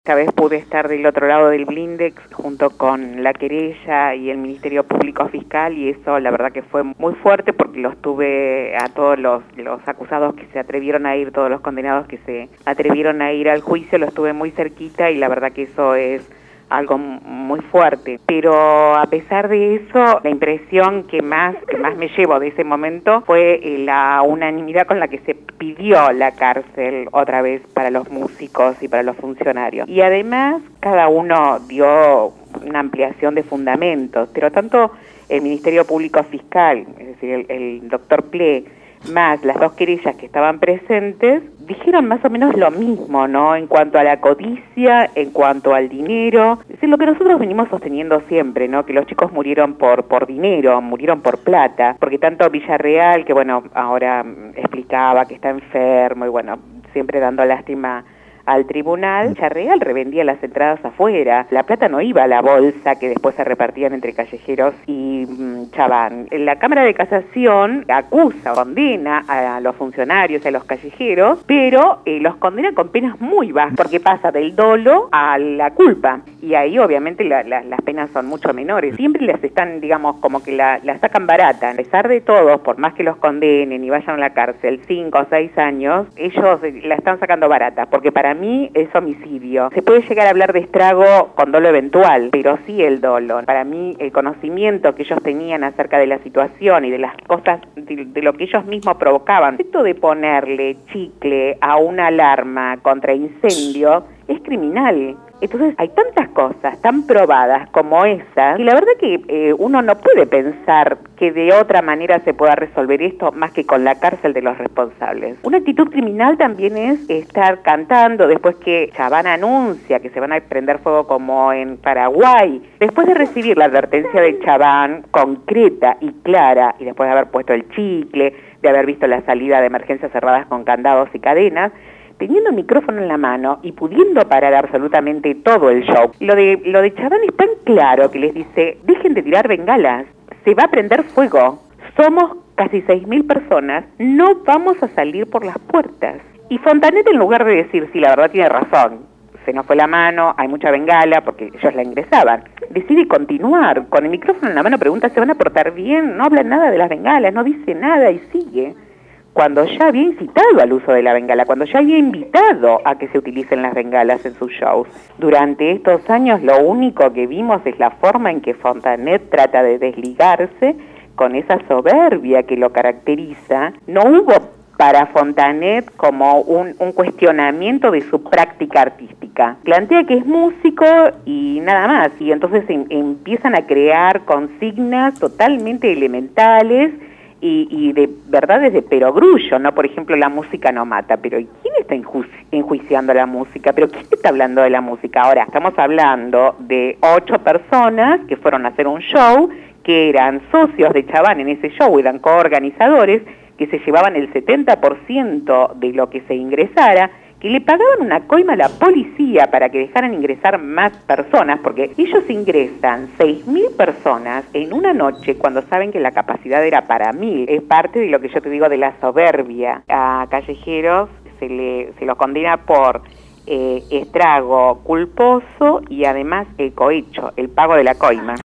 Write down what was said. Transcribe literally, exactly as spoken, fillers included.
Esta vez pude estar del otro lado del blindex junto con la querella y el Ministerio Público Fiscal, y eso la verdad que fue muy fuerte porque los tuve a todos los, los acusados que se atrevieron a ir, todos los condenados que se atrevieron a ir al juicio, los tuve muy cerquita y la verdad que eso es algo muy fuerte. Pero a pesar de eso, la impresión que más que más me llevo de ese momento fue la unanimidad con la que se pidió la cárcel otra vez para los músicos y para los funcionarios. Y además cada uno dio una ampliación de fundamentos, pero tanto el Ministerio Público Fiscal, es decir, el, el doctor Ple, más las dos querellas que estaban presentes, dijeron más o menos lo mismo, ¿no? En cuanto a la codicia, en cuanto al dinero, es decir, lo que nosotros venimos sosteniendo siempre, ¿no? Que los chicos murieron por por dinero, murieron por plata, porque tanto Villarreal, que bueno, ahora explicaba que está enfermo y bueno, siempre dando lástima al tribunal, Villarreal revendía las entradas afuera, la plata no iba a la bolsa que después se repartían entre Callejeros y mmm, Chabán. La Cámara de Casación acusa, condena a los funcionarios, a los callejeros, pero eh, los condena con penas muy bajas, porque pasa del dolo a la culpa, y ahí obviamente la, la, las penas son mucho menores. Siempre les están, digamos, como que la, la sacan barata. A pesar de todo, por más que los condenen y vayan a la cárcel cinco o seis años, ellos la están sacando barata, porque para mí es homicidio. Se puede llegar a hablar de estrago con dolo eventual, pero sí el dolo. Para mí el conocimiento que ellos tenían acerca de la situación y de las cosas, de, de lo que ellos mismos provocaban, esto de ponerle chicle a una alarma contra incendio es criminal. Entonces hay tantas cosas tan probadas como esa, y la verdad que eh, uno no puede pensar que de otra manera se pueda resolver esto más que con la cárcel de los responsables. Una actitud criminal también es estar cantando después que Chabán anuncia que se van a prender fuego como en Paraguay, después de recibir la advertencia de Chabán concreta y clara, y después de haber puesto el chicle, de haber visto la salida de emergencias cerradas con candados y cadenas, teniendo el micrófono en la mano y pudiendo parar absolutamente todo el show. Lo de lo de Chabán es tan claro que les dice, dejen de tirar bengalas, se va a prender fuego, somos casi seis mil personas, no vamos a salir por las puertas. Y Fontanet, en lugar de decir, sí, la verdad tiene razón, se nos fue la mano, hay mucha bengala, porque ellos la ingresaban, decide continuar, con el micrófono en la mano pregunta, ¿se van a portar bien? No habla nada de las bengalas, no dice nada y sigue. Cuando ya había incitado al uso de la bengala, cuando ya había invitado a que se utilicen las bengalas en sus shows. Durante estos años lo único que vimos es la forma en que Fontanet trata de desligarse con esa soberbia que lo caracteriza. No hubo para Fontanet como un, un cuestionamiento de su práctica artística. Plantea que es músico y nada más, y entonces em, empiezan a crear consignas totalmente elementales Y, y de verdades de perogrullo, ¿no? Por ejemplo, la música no mata, pero ¿quién está enju enjuiciando la música? ¿Pero quién está hablando de la música? Ahora, estamos hablando de ocho personas que fueron a hacer un show, que eran socios de Chabán en ese show, eran coorganizadores, que se llevaban el setenta por ciento de lo que se ingresara, que le pagaban una coima a la policía para que dejaran ingresar más personas, porque ellos ingresan seis mil personas en una noche cuando saben que la capacidad era para mil. Es parte de lo que yo te digo de la soberbia. A Callejeros se le se lo condena por eh, estrago culposo y además el cohecho, el pago de la coima.